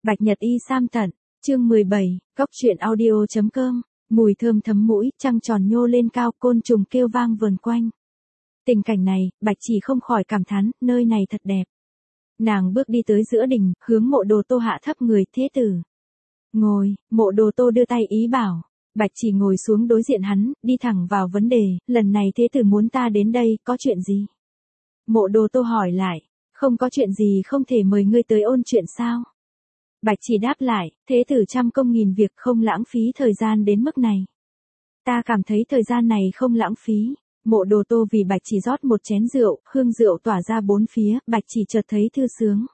Bạch Nhật Y Sam Tận, chương 17, Cốc truyện audio.com, mùi thơm thấm mũi, trăng tròn nhô lên cao, côn trùng kêu vang vờn quanh. Tình cảnh này, Bạch Chỉ không khỏi cảm thán, nơi này thật đẹp. Nàng bước đi tới giữa đình, hướng Mộ Đồ Tô hạ thấp người, thế tử. Ngồi, Mộ Đồ Tô đưa tay ý bảo. Bạch Chỉ ngồi xuống đối diện hắn, đi thẳng vào vấn đề, lần này thế tử muốn ta đến đây, có chuyện gì? Mộ Đồ Tô hỏi lại, không có chuyện gì không thể mời ngươi tới ôn chuyện sao? Bạch Chỉ đáp lại, thế tử trăm công nghìn việc không lãng phí thời gian đến mức này. Ta cảm thấy thời gian này không lãng phí. Mộ Đồ Tô vì Bạch Chỉ rót một chén rượu, hương rượu tỏa ra bốn phía, Bạch Chỉ chợt thấy thư sướng.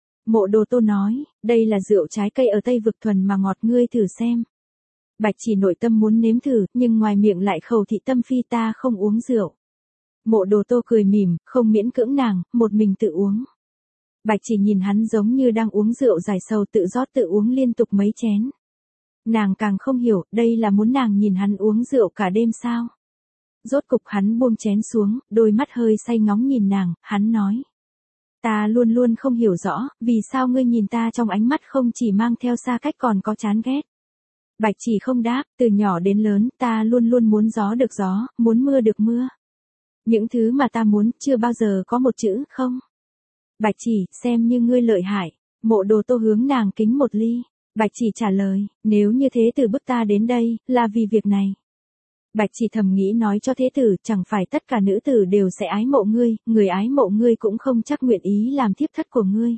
Mộ Đồ Tô nói, đây là rượu trái cây ở Tây Vực thuần mà ngọt, ngươi thử xem. Bạch Chỉ nội tâm muốn nếm thử, nhưng ngoài miệng lại khẩu thị tâm phi, ta không uống rượu. Mộ Đồ Tô cười mỉm, không miễn cưỡng nàng, một mình tự uống. Bạch Chỉ nhìn hắn giống như đang uống rượu giải sầu, tự rót tự uống liên tục mấy chén. Nàng càng không hiểu, đây là muốn nàng nhìn hắn uống rượu cả đêm sao? Rốt cục hắn buông chén xuống, đôi mắt hơi say ngóng nhìn nàng, hắn nói. Ta luôn luôn không hiểu rõ, vì sao ngươi nhìn ta trong ánh mắt không chỉ mang theo xa cách còn có chán ghét. Bạch Chỉ không đáp, từ nhỏ đến lớn, ta luôn luôn muốn gió được gió, muốn mưa được mưa. Những thứ mà ta muốn, chưa bao giờ có một chữ không. Bạch Chỉ, xem như ngươi lợi hại. Mộ Đồ Tô hướng nàng kính một ly. Bạch Chỉ trả lời, nếu như thế tử bức ta đến đây, là vì việc này. Bạch Chỉ thầm nghĩ nói cho thế tử, chẳng phải tất cả nữ tử đều sẽ ái mộ ngươi, người ái mộ ngươi cũng không chắc nguyện ý làm thiếp thất của ngươi.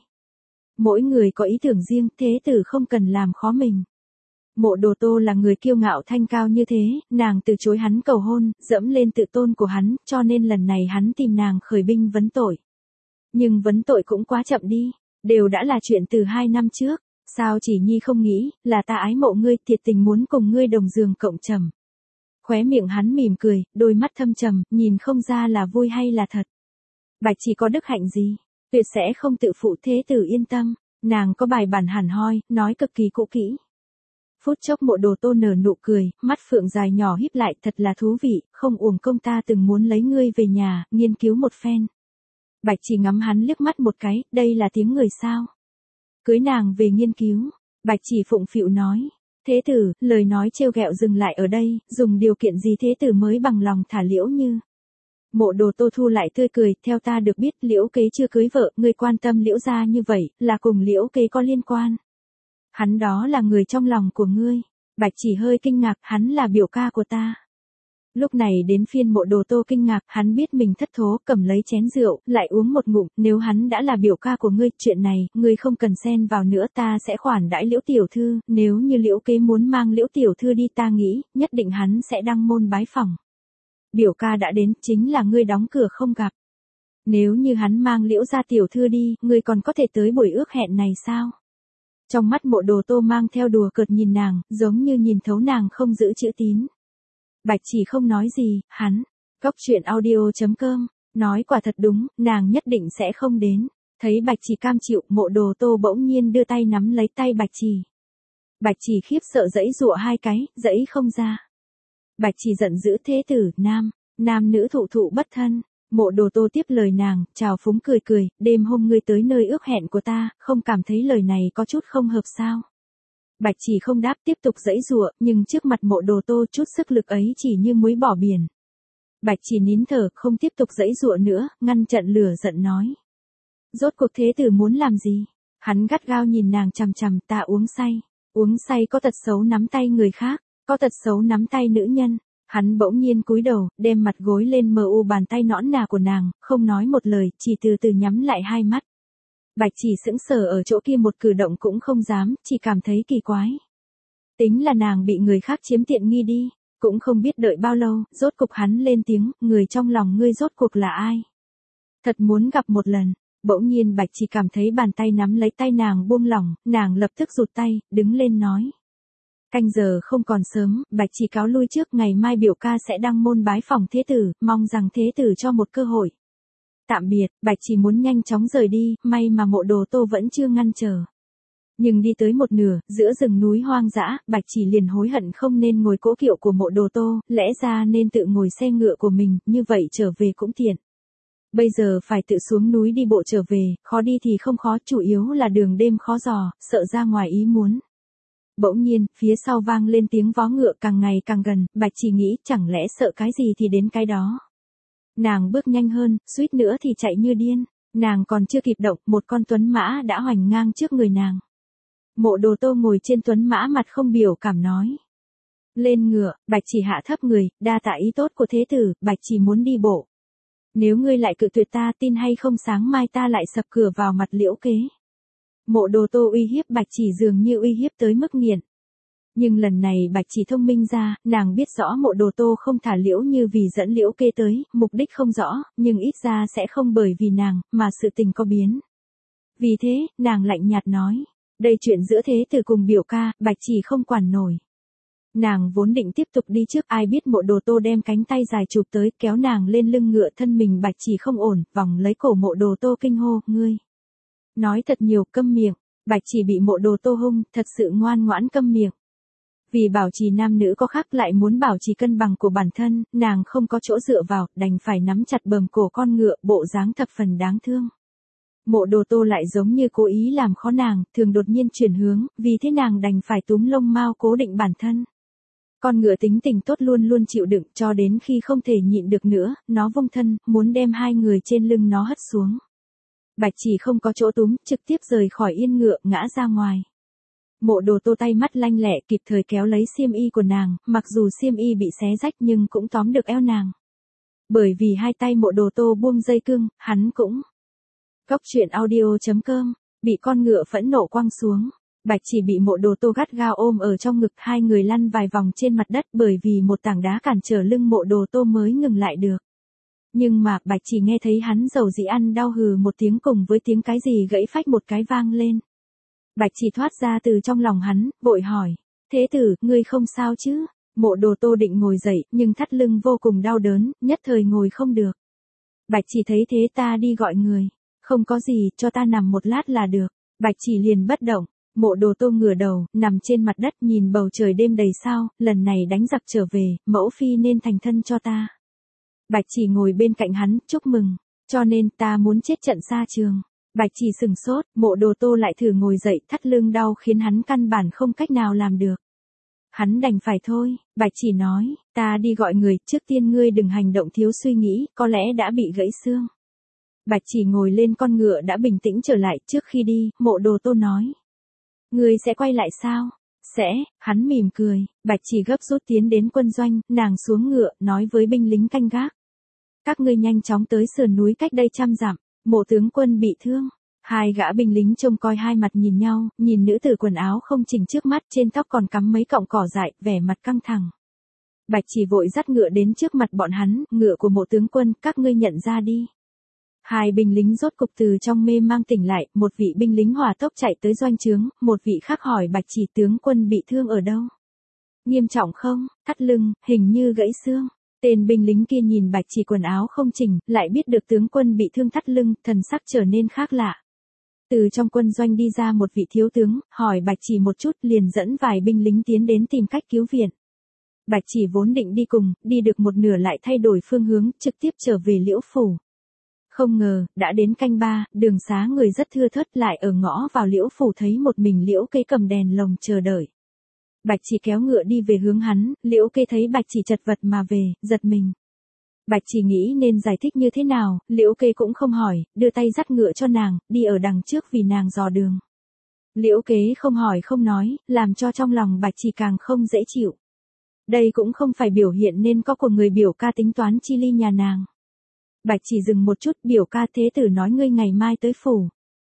Mỗi người có ý tưởng riêng, thế tử không cần làm khó mình. Mộ Đồ Tô là người kiêu ngạo thanh cao như thế, nàng từ chối hắn cầu hôn, dẫm lên tự tôn của hắn, cho nên lần này hắn tìm nàng khởi binh vấn tội. Nhưng vấn tội cũng quá chậm đi, đều đã là chuyện từ 2 năm trước, sao Chỉ Nhi không nghĩ, là ta ái mộ ngươi, thiệt tình muốn cùng ngươi đồng giường cộng trầm. Khóe miệng hắn mỉm cười, đôi mắt thâm trầm, nhìn không ra là vui hay là thật. Bạch Chỉ có đức hạnh gì, tuyệt sẽ không tự phụ, thế tử yên tâm, nàng có bài bản hẳn hoi, nói cực kỳ cũ kỹ. Phút chốc Mộ Đồ Tô nở nụ cười, mắt phượng dài nhỏ híp lại, thật là thú vị, không uổng công ta từng muốn lấy ngươi về nhà, nghiên cứu một phen. Bạch Chỉ ngắm hắn liếc mắt một cái, đây là tiếng người sao? Cưới nàng về nghiên cứu. Bạch Chỉ phụng phịu nói. Thế tử, lời nói trêu ghẹo dừng lại ở đây, dùng điều kiện gì thế tử mới bằng lòng thả Liễu Như? Mộ Đồ Tô thu lại tươi cười, theo ta được biết Liễu Kế chưa cưới vợ, ngươi quan tâm Liễu gia như vậy, là cùng Liễu Kế có liên quan. Hắn đó là người trong lòng của ngươi. Bạch Chỉ hơi kinh ngạc, hắn là biểu ca của ta. Lúc này đến phiên Mộ Đồ Tô kinh ngạc, hắn biết mình thất thố, cầm lấy chén rượu, lại uống một ngụm, nếu hắn đã là biểu ca của ngươi, chuyện này, ngươi không cần xen vào nữa, ta sẽ khoản đãi Liễu tiểu thư, nếu như Liễu Kế muốn mang Liễu tiểu thư đi, ta nghĩ, nhất định hắn sẽ đăng môn bái phỏng. Biểu ca đã đến, chính là ngươi đóng cửa không gặp. Nếu như hắn mang Liễu gia tiểu thư đi, ngươi còn có thể tới buổi ước hẹn này sao? Trong mắt Mộ Đồ Tô mang theo đùa cợt nhìn nàng, giống như nhìn thấu nàng không giữ chữ tín. Bạch Chỉ không nói gì, hắn, Cốc truyện audio.com, nói quả thật đúng, nàng nhất định sẽ không đến. Thấy Bạch Chỉ cam chịu, Mộ Đồ Tô bỗng nhiên đưa tay nắm lấy tay Bạch Chỉ. Bạch Chỉ khiếp sợ giãy giụa hai cái, giãy không ra. Bạch Chỉ giận dữ, thế tử, nam nữ thụ thụ bất thân. Mộ Đồ Tô tiếp lời nàng, chào phúng cười cười, đêm hôm ngươi tới nơi ước hẹn của ta, không cảm thấy lời này có chút không hợp sao? Bạch Chỉ không đáp, tiếp tục giãy giụa, nhưng trước mặt Mộ Đồ Tô chút sức lực ấy chỉ như muối bỏ biển. Bạch Chỉ nín thở, không tiếp tục giãy giụa nữa, ngăn chặn lửa giận nói. Rốt cuộc thế tử muốn làm gì? Hắn gắt gao nhìn nàng chằm chằm, ta uống say có tật xấu nắm tay người khác, có tật xấu nắm tay nữ nhân. Hắn bỗng nhiên cúi đầu, đem mặt gối lên mờ u bàn tay nõn nà của nàng, không nói một lời, chỉ từ từ nhắm lại hai mắt. Bạch Chỉ sững sờ ở chỗ kia, một cử động cũng không dám, chỉ cảm thấy kỳ quái. Tính là nàng bị người khác chiếm tiện nghi đi, cũng không biết đợi bao lâu, rốt cục hắn lên tiếng, người trong lòng ngươi rốt cuộc là ai? Thật muốn gặp một lần. Bỗng nhiên Bạch Chỉ cảm thấy bàn tay nắm lấy tay nàng buông lỏng, nàng lập tức rụt tay, đứng lên nói. Canh giờ không còn sớm, Bạch Chỉ cáo lui trước, ngày mai biểu ca sẽ đăng môn bái phỏng thế tử, mong rằng thế tử cho một cơ hội. Tạm biệt, Bạch Chỉ muốn nhanh chóng rời đi, may mà Mộ Đồ Tô vẫn chưa ngăn trở. Nhưng đi tới một nửa, giữa rừng núi hoang dã, Bạch Chỉ liền hối hận không nên ngồi cỗ kiệu của Mộ Đồ Tô, lẽ ra nên tự ngồi xe ngựa của mình, như vậy trở về cũng tiện. Bây giờ phải tự xuống núi đi bộ trở về, khó đi thì không khó, chủ yếu là đường đêm khó dò, sợ ra ngoài ý muốn. Bỗng nhiên, phía sau vang lên tiếng vó ngựa càng ngày càng gần, Bạch Chỉ nghĩ chẳng lẽ sợ cái gì thì đến cái đó. Nàng bước nhanh hơn, suýt nữa thì chạy như điên. Nàng còn chưa kịp động, một con tuấn mã đã hoành ngang trước người nàng. Mộ Đồ Tô ngồi trên tuấn mã mặt không biểu cảm nói. Lên ngựa, Bạch Chỉ hạ thấp người, đa tạ ý tốt của thế tử, Bạch Chỉ muốn đi bộ. Nếu ngươi lại cự tuyệt ta, tin hay không sáng mai ta lại sập cửa vào mặt Liễu Kế. Mộ Đồ Tô uy hiếp Bạch Chỉ dường như uy hiếp tới mức nghiện. Nhưng lần này Bạch Chỉ thông minh ra, nàng biết rõ Mộ Đồ Tô không thả Liễu Như vì dẫn Liễu Kế tới, mục đích không rõ, nhưng ít ra sẽ không bởi vì nàng, mà sự tình có biến. Vì thế, nàng lạnh nhạt nói, đây chuyện giữa thế tử cùng biểu ca, Bạch Chỉ không quản nổi. Nàng vốn định tiếp tục đi trước, ai biết Mộ Đồ Tô đem cánh tay dài chụp tới, kéo nàng lên lưng ngựa, thân mình Bạch Chỉ không ổn, vòng lấy cổ Mộ Đồ Tô kinh hô, ngươi. Nói thật nhiều, câm miệng. Bạch Chỉ bị Mộ Đồ Tô hung, thật sự ngoan ngoãn câm miệng. Vì bảo trì nam nữ có khác, lại muốn bảo trì cân bằng của bản thân, nàng không có chỗ dựa vào, đành phải nắm chặt bờm cổ con ngựa, bộ dáng thập phần đáng thương. Mộ Đồ Tô lại giống như cố ý làm khó nàng, thường đột nhiên chuyển hướng, vì thế nàng đành phải túm lông mao cố định bản thân. Con ngựa tính tình tốt luôn luôn chịu đựng, cho đến khi không thể nhịn được nữa, nó vung thân, muốn đem hai người trên lưng nó hất xuống. Bạch Chỉ không có chỗ túm, trực tiếp rời khỏi yên ngựa, ngã ra ngoài. Mộ Đồ Tô tay mắt lanh lẹ, kịp thời kéo lấy xiêm y của nàng, mặc dù xiêm y bị xé rách nhưng cũng tóm được eo nàng. Bởi vì hai tay Mộ Đồ Tô buông dây cương, hắn cũng. Góc truyện audio.com, bị con ngựa phẫn nộ quăng xuống. Bạch Chỉ bị Mộ Đồ Tô gắt gao ôm ở trong ngực, hai người lăn vài vòng trên mặt đất, bởi vì một tảng đá cản trở lưng Mộ Đồ Tô mới ngừng lại được. Nhưng mà, Bạch Chỉ nghe thấy hắn dầu dĩ ăn đau hừ một tiếng cùng với tiếng cái gì gãy phách một cái vang lên. Bạch Chỉ thoát ra từ trong lòng hắn, vội hỏi, thế tử, ngươi không sao chứ? Mộ Đồ Tô định ngồi dậy, nhưng thắt lưng vô cùng đau đớn, nhất thời ngồi không được. Bạch Chỉ thấy thế, ta đi gọi người. Không có gì, cho ta nằm một lát là được. Bạch Chỉ liền bất động. Mộ Đồ Tô ngửa đầu, nằm trên mặt đất nhìn bầu trời đêm đầy sao, lần này đánh giặc trở về, mẫu phi nên thành thân cho ta. Bạch Chỉ ngồi bên cạnh hắn, chúc mừng, cho nên ta muốn chết trận xa trường. Bạch Chỉ sừng sốt, Mộ Đồ Tô lại thử ngồi dậy, thắt lưng đau khiến hắn căn bản không cách nào làm được. Hắn đành phải thôi, Bạch Chỉ nói, ta đi gọi người, trước tiên ngươi đừng hành động thiếu suy nghĩ, có lẽ đã bị gãy xương. Bạch Chỉ ngồi lên con ngựa đã bình tĩnh trở lại, trước khi đi, Mộ Đồ Tô nói. Ngươi sẽ quay lại sao? Sẽ, hắn mỉm cười, Bạch Chỉ gấp rút tiến đến quân doanh, nàng xuống ngựa, nói với binh lính canh gác. Các ngươi nhanh chóng tới sườn núi cách đây 100 dặm, Mộ tướng quân bị thương. Hai gã binh lính trông coi hai mặt nhìn nhau, nhìn nữ tử quần áo không chỉnh trước mắt, trên tóc còn cắm mấy cọng cỏ dại, vẻ mặt căng thẳng. Bạch Chỉ vội dắt ngựa đến trước mặt bọn hắn, ngựa của Mộ tướng quân, các ngươi nhận ra đi. Hai binh lính rốt cục từ trong mê mang tỉnh lại, một vị binh lính hỏa tốc chạy tới doanh trướng, một vị khác hỏi Bạch Chỉ tướng quân bị thương ở đâu? Nghiêm trọng không? Thắt lưng, hình như gãy xương. Tên binh lính kia nhìn Bạch Chỉ quần áo không chỉnh, lại biết được tướng quân bị thương thắt lưng, thần sắc trở nên khác lạ. Từ trong quân doanh đi ra một vị thiếu tướng, hỏi Bạch Chỉ một chút, liền dẫn vài binh lính tiến đến tìm cách cứu viện. Bạch Chỉ vốn định đi cùng, đi được một nửa lại thay đổi phương hướng, trực tiếp trở về Liễu phủ. Không ngờ, đã đến canh 3, đường xá người rất thưa thớt, lại ở ngõ vào Liễu phủ thấy một mình Liễu Kế cầm đèn lồng chờ đợi. Bạch Chỉ kéo ngựa đi về hướng hắn, Liễu Kế thấy Bạch Chỉ chật vật mà về, giật mình. Bạch Chỉ nghĩ nên giải thích như thế nào, Liễu Kế cũng không hỏi, đưa tay dắt ngựa cho nàng, đi ở đằng trước vì nàng dò đường. Liễu Kế không hỏi không nói, làm cho trong lòng Bạch Chỉ càng không dễ chịu. Đây cũng không phải biểu hiện nên có của người biểu ca tính toán chi ly nhà nàng. Bạch Chỉ dừng một chút, biểu ca thế tử nói ngươi ngày mai tới phủ.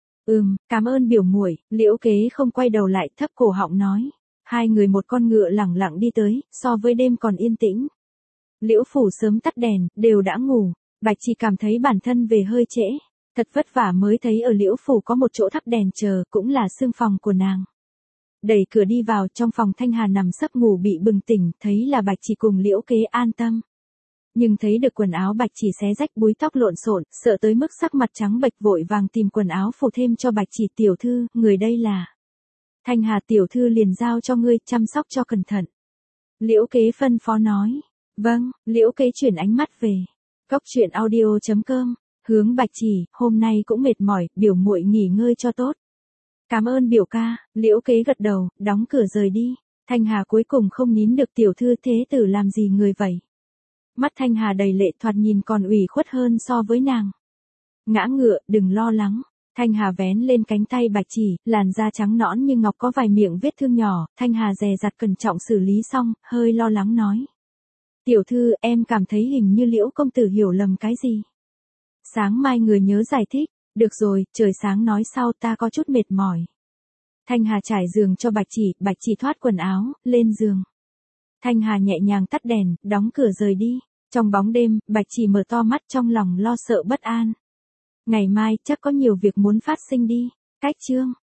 Cảm ơn biểu muội. Liễu Kế không quay đầu lại, thấp cổ họng nói. Hai người một con ngựa lẳng lặng đi tới, so với đêm còn yên tĩnh. Liễu phủ sớm tắt đèn, đều đã ngủ. Bạch Chỉ cảm thấy bản thân về hơi trễ. Thật vất vả mới thấy ở Liễu phủ có một chỗ thắp đèn chờ, cũng là xương phòng của nàng. Đẩy cửa đi vào, trong phòng Thanh Hà nằm sấp ngủ bị bừng tỉnh, thấy là Bạch Chỉ cùng Liễu Kế, an tâm. Nhưng thấy được quần áo Bạch Chỉ xé rách, búi tóc lộn xộn, sợ tới mức sắc mặt trắng bệch, vội vàng tìm quần áo phủ thêm cho Bạch Chỉ. Tiểu thư, người đây là. Thanh Hà tiểu thư liền giao cho ngươi, chăm sóc cho cẩn thận. Liễu Kế phân phó nói. Vâng. Liễu Kế chuyển ánh mắt về. Góc truyện audio.com Hướng Bạch Chỉ, hôm nay cũng mệt mỏi, biểu muội nghỉ ngơi cho tốt. Cảm ơn biểu ca, Liễu Kế gật đầu, đóng cửa rời đi. Thanh Hà cuối cùng không nín được, tiểu thư thế tử làm gì người vậy? Mắt Thanh Hà đầy lệ, thoạt nhìn còn ủy khuất hơn so với nàng. Ngã ngựa, đừng lo lắng. Thanh Hà vén lên cánh tay Bạch Chỉ, làn da trắng nõn như ngọc có vài miệng vết thương nhỏ, Thanh Hà dè dặt cẩn trọng xử lý xong, hơi lo lắng nói. Tiểu thư, em cảm thấy hình như Liễu công tử hiểu lầm cái gì. Sáng mai người nhớ giải thích, được rồi, trời sáng nói sau, ta có chút mệt mỏi. Thanh Hà trải giường cho Bạch Chỉ thoát quần áo, lên giường. Thanh Hà nhẹ nhàng tắt đèn, đóng cửa rời đi. Trong bóng đêm, Bạch Chỉ mở to mắt trong lòng lo sợ bất an. Ngày mai chắc có nhiều việc muốn phát sinh đi. Cách chương